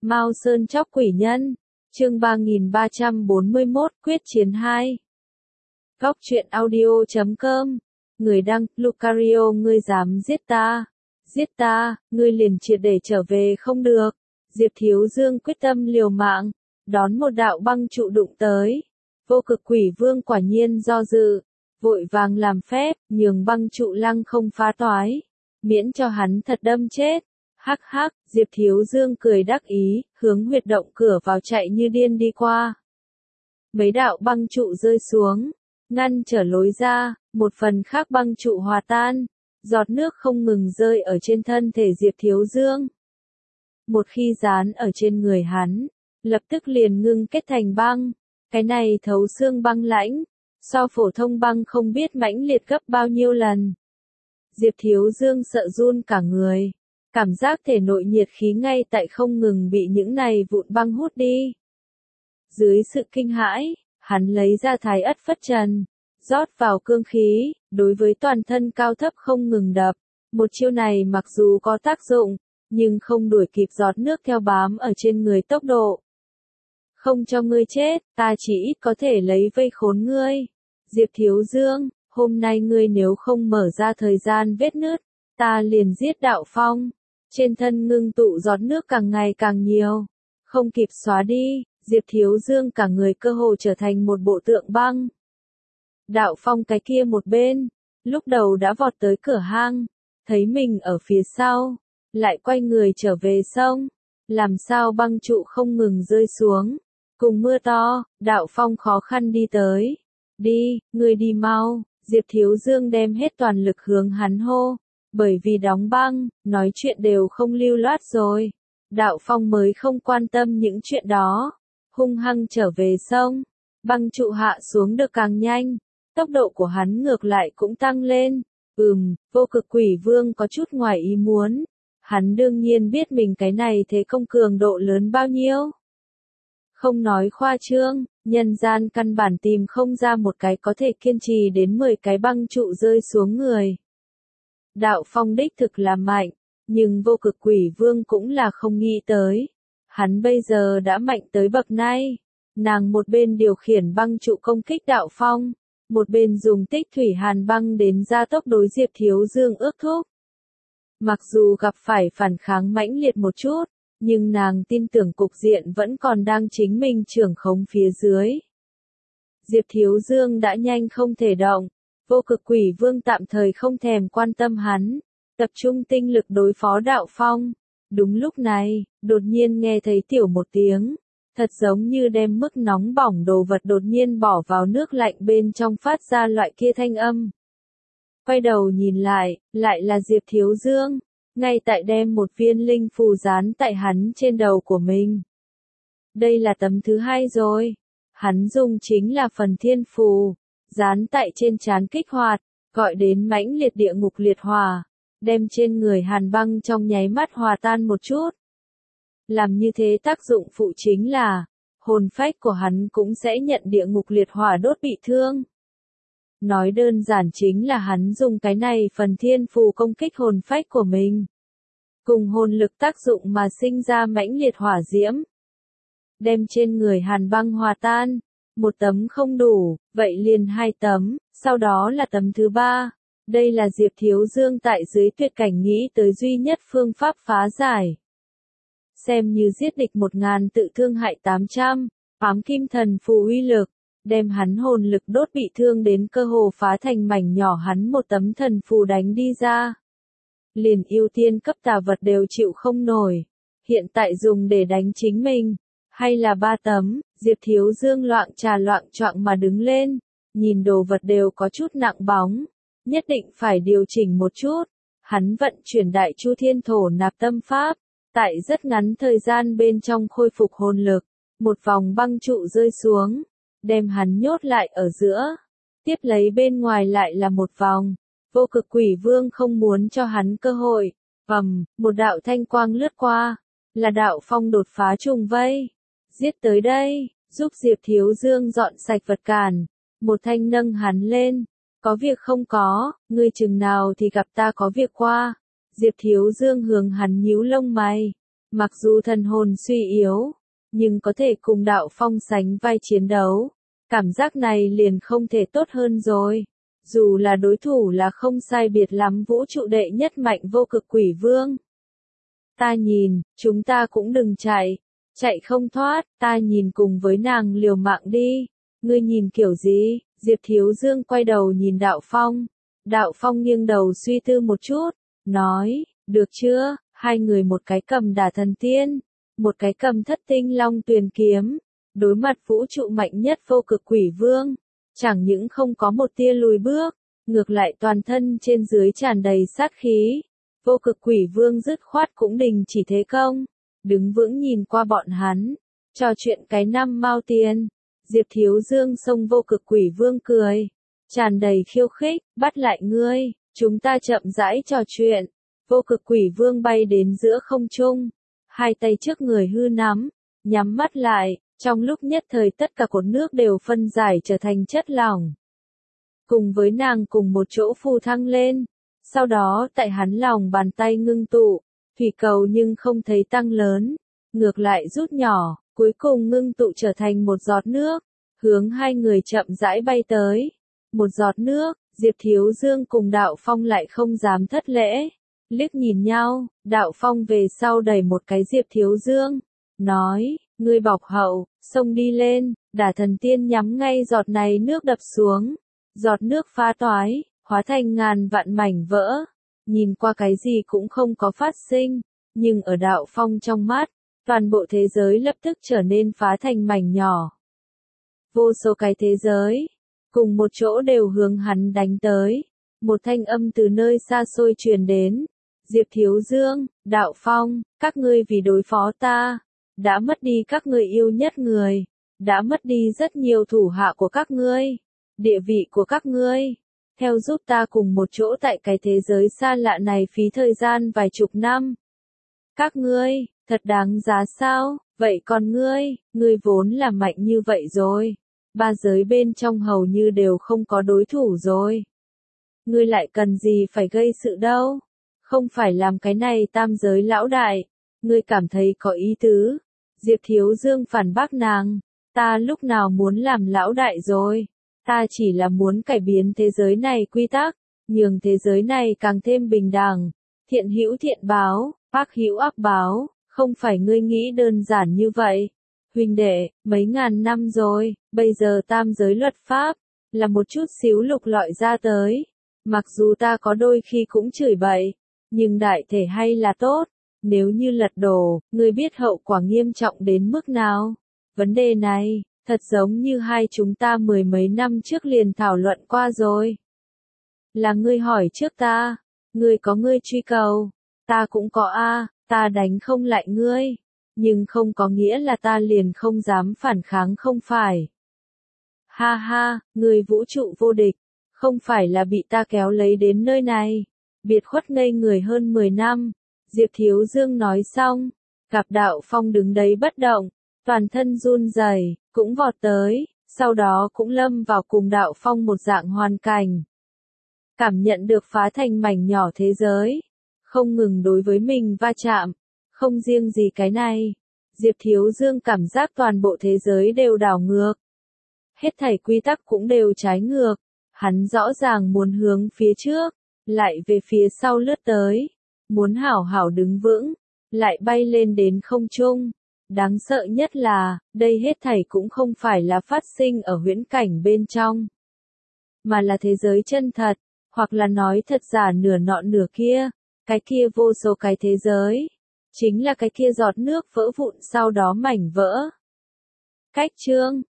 Mao Sơn chóc quỷ nhân, chương 3341, quyết chiến 2. Góc truyện audio.com, người đăng, Lucario, ngươi dám giết ta, ngươi liền triệt để trở về không được. Diệp Thiếu Dương quyết tâm liều mạng, đón một đạo băng trụ đụng tới. Vô Cực Quỷ Vương quả nhiên do dự, vội vàng làm phép, nhường băng trụ lăng không phá toái, miễn cho hắn thật đâm chết. Hắc hắc, Diệp Thiếu Dương cười đắc ý, hướng huyệt động cửa vào chạy như điên đi qua. Mấy đạo băng trụ rơi xuống, ngăn trở lối ra, một phần khác băng trụ hòa tan, giọt nước không ngừng rơi ở trên thân thể Diệp Thiếu Dương. Một khi dán ở trên người hắn, lập tức liền ngưng kết thành băng, cái này thấu xương băng lãnh, so phổ thông băng không biết mãnh liệt gấp bao nhiêu lần. Diệp Thiếu Dương sợ run cả người. Cảm giác thể nội nhiệt khí ngay tại không ngừng bị những này vụn băng hút đi. Dưới sự kinh hãi, hắn lấy ra Thái Ất Phất Trần, rót vào cương khí, đối với toàn thân cao thấp không ngừng đập. Một chiêu này mặc dù có tác dụng, nhưng không đuổi kịp giọt nước theo bám ở trên người tốc độ. Không cho ngươi chết, ta chỉ ít có thể lấy vây khốn ngươi. Diệp Thiếu Dương, hôm nay ngươi nếu không mở ra thời gian vết nứt, ta liền giết Đạo Phong. Trên thân ngưng tụ giọt nước càng ngày càng nhiều, không kịp xóa đi, Diệp Thiếu Dương cả người cơ hồ trở thành một bộ tượng băng. Đạo Phong cái kia một bên, lúc đầu đã vọt tới cửa hang, thấy mình ở phía sau, lại quay người trở về sông, làm sao băng trụ không ngừng rơi xuống, cùng mưa to, Đạo Phong khó khăn đi tới. Đi, ngươi đi mau, Diệp Thiếu Dương đem hết toàn lực hướng hắn hô. Bởi vì đóng băng, nói chuyện đều không lưu loát rồi. Đạo Phong mới không quan tâm những chuyện đó. Hung hăng trở về sông. Băng trụ hạ xuống được càng nhanh. Tốc độ của hắn ngược lại cũng tăng lên. Vô Cực Quỷ Vương có chút ngoài ý muốn. Hắn đương nhiên biết mình cái này thế công cường độ lớn bao nhiêu. Không nói khoa trương, nhân gian căn bản tìm không ra một cái có thể kiên trì đến 10 cái băng trụ rơi xuống người. Đạo Phong đích thực là mạnh, nhưng Vô Cực Quỷ Vương cũng là không nghĩ tới. Hắn bây giờ đã mạnh tới bậc này. Nàng một bên điều khiển băng trụ công kích Đạo Phong, một bên dùng tích thủy hàn băng đến gia tốc đối Diệp Thiếu Dương ước thúc. Mặc dù gặp phải phản kháng mãnh liệt một chút, nhưng nàng tin tưởng cục diện vẫn còn đang chính mình trưởng khống phía dưới. Diệp Thiếu Dương đã nhanh không thể động. Vô Cực Quỷ Vương tạm thời không thèm quan tâm hắn, tập trung tinh lực đối phó Đạo Phong. Đúng lúc này, đột nhiên nghe thấy tiểu một tiếng, thật giống như đem mức nóng bỏng đồ vật đột nhiên bỏ vào nước lạnh bên trong phát ra loại kia thanh âm. Quay đầu nhìn lại là Diệp Thiếu Dương, ngay tại đem một viên linh phù dán tại hắn trên đầu của mình. Đây là tấm thứ 2 rồi, hắn dùng chính là phần thiên phù. Dán tại trên trán kích hoạt, gọi đến mãnh liệt địa ngục liệt hỏa, đem trên người hàn băng trong nháy mắt hòa tan một chút. Làm như thế tác dụng phụ chính là, hồn phách của hắn cũng sẽ nhận địa ngục liệt hỏa đốt bị thương. Nói đơn giản chính là hắn dùng cái này phần thiên phù công kích hồn phách của mình. Cùng hồn lực tác dụng mà sinh ra mãnh liệt hỏa diễm. Đem trên người hàn băng hòa tan. Một tấm không đủ, vậy liền 2 tấm, sau đó là tấm thứ 3. Đây là Diệp Thiếu Dương tại dưới tuyệt cảnh nghĩ tới duy nhất phương pháp phá giải. Xem như giết địch 1000 tự thương hại 800, ám kim thần phù uy lực, đem hắn hồn lực đốt bị thương đến cơ hồ phá thành mảnh nhỏ, hắn một tấm thần phù đánh đi ra. Liền yêu tiên cấp tà vật đều chịu không nổi, hiện tại dùng để đánh chính mình. Hay là 3 tấm, Diệp Thiếu Dương loạng choạng mà đứng lên, nhìn đồ vật đều có chút nặng bóng, nhất định phải điều chỉnh một chút. Hắn vận chuyển Đại Chu Thiên Thổ Nạp Tâm Pháp, tại rất ngắn thời gian bên trong khôi phục hồn lực, một vòng băng trụ rơi xuống, đem hắn nhốt lại ở giữa, tiếp lấy bên ngoài lại là một vòng. Vô Cực Quỷ Vương không muốn cho hắn cơ hội, một đạo thanh quang lướt qua, là Đạo Phong đột phá trùng vây. Giết tới đây, giúp Diệp Thiếu Dương dọn sạch vật cản, một thanh nâng hắn lên, có việc không có, ngươi chừng nào thì gặp ta có việc qua. Diệp Thiếu Dương hướng hắn nhíu lông mày, Mặc dù thần hồn suy yếu, nhưng có thể cùng Đạo Phong sánh vai chiến đấu. Cảm giác này liền không thể tốt hơn rồi. Dù là đối thủ là không sai biệt lắm vũ trụ đệ nhất mạnh vô cực quỷ vương. Ta nhìn, chúng ta cũng đừng chạy. Chạy không thoát, ta nhìn cùng với nàng liều mạng đi. Ngươi nhìn kiểu gì? Diệp Thiếu Dương quay đầu nhìn Đạo Phong. Đạo Phong nghiêng đầu suy tư một chút, nói, được chưa, hai người một cái cầm Đả Thần Tiên, một cái cầm Thất Tinh Long Tuyền Kiếm, đối mặt vũ trụ mạnh nhất vô cực quỷ vương, chẳng những không có một tia lùi bước, ngược lại toàn thân trên dưới tràn đầy sát khí. Vô cực quỷ vương dứt khoát cũng đình chỉ thế công, đứng vững nhìn qua bọn hắn, trò chuyện cái năm mao tiền. Diệp Thiếu Dương xông vô cực quỷ vương cười, tràn đầy khiêu khích, bắt lại ngươi, chúng ta chậm rãi trò chuyện. Vô cực quỷ vương bay đến giữa không trung, hai tay trước người hư nắm, nhắm mắt lại, trong lúc nhất thời tất cả cột nước đều phân giải trở thành chất lỏng. Cùng với nàng cùng một chỗ phù thăng lên, sau đó tại hắn lòng bàn tay ngưng tụ, thủy cầu nhưng không thấy tăng lớn, ngược lại rút nhỏ, cuối cùng ngưng tụ trở thành một giọt nước, hướng hai người chậm rãi bay tới. Một giọt nước, Diệp Thiếu Dương cùng Đạo Phong lại không dám thất lễ, liếc nhìn nhau, Đạo Phong về sau đẩy một cái Diệp Thiếu Dương, nói, ngươi bọc hậu, xông đi lên. Đả Thần Tiên nhắm ngay giọt này nước đập xuống, giọt nước phá toái, hóa thành ngàn vạn mảnh vỡ, nhìn qua cái gì cũng không có phát sinh, nhưng ở Đạo Phong trong mắt, toàn bộ thế giới lập tức trở nên phá thành mảnh nhỏ. Vô số cái thế giới, cùng một chỗ đều hướng hắn đánh tới. Một thanh âm từ nơi xa xôi truyền đến. Diệp Thiếu Dương, Đạo Phong, các ngươi vì đối phó ta, đã mất đi các ngươi yêu nhất người, đã mất đi rất nhiều thủ hạ của các ngươi, địa vị của các ngươi. Theo giúp ta cùng một chỗ tại cái thế giới xa lạ này phí thời gian vài chục năm. Các ngươi, thật đáng giá sao? Vậy còn ngươi vốn là mạnh như vậy rồi. Ba giới bên trong hầu như đều không có đối thủ rồi. Ngươi lại cần gì phải gây sự đâu? Không phải làm cái này tam giới lão đại. Ngươi cảm thấy có ý tứ. Diệp Thiếu Dương phản bác nàng. Ta lúc nào muốn làm lão đại rồi? Ta chỉ là muốn cải biến thế giới này quy tắc, nhường thế giới này càng thêm bình đẳng. Thiện hữu thiện báo, ác hữu ác báo, không phải ngươi nghĩ đơn giản như vậy. Huynh đệ, mấy ngàn năm rồi, bây giờ tam giới luật pháp, là một chút xíu lục lọi ra tới. Mặc dù ta có đôi khi cũng chửi bậy, nhưng đại thể hay là tốt. Nếu như lật đổ, ngươi biết hậu quả nghiêm trọng đến mức nào? Vấn đề này, thật giống như hai chúng ta mười mấy năm trước liền thảo luận qua rồi. Là ngươi hỏi trước ta, ngươi có ngươi truy cầu, ta cũng có ta đánh không lại ngươi, nhưng không có nghĩa là ta liền không dám phản kháng không phải. Ha ha, ngươi vũ trụ vô địch, không phải là bị ta kéo lấy đến nơi này, biệt khuất ngây người hơn 10 năm. Diệp Thiếu Dương nói xong, gặp Đạo Phong đứng đấy bất động, toàn thân run rẩy, cũng vọt tới, sau đó cũng lâm vào cùng Đạo Phong một dạng hoàn cảnh. Cảm nhận được phá thành mảnh nhỏ thế giới, không ngừng đối với mình va chạm, không riêng gì cái này. Diệp Thiếu Dương cảm giác toàn bộ thế giới đều đảo ngược. Hết thảy quy tắc cũng đều trái ngược, hắn rõ ràng muốn hướng phía trước, lại về phía sau lướt tới, muốn hảo hảo đứng vững, lại bay lên đến không trung. Đáng sợ nhất là, đây hết thảy cũng không phải là phát sinh ở huyễn cảnh bên trong, mà là thế giới chân thật, hoặc là nói thật giả nửa nọ nửa kia, cái kia vô số cái thế giới, chính là cái kia giọt nước vỡ vụn sau đó mảnh vỡ. Cách chương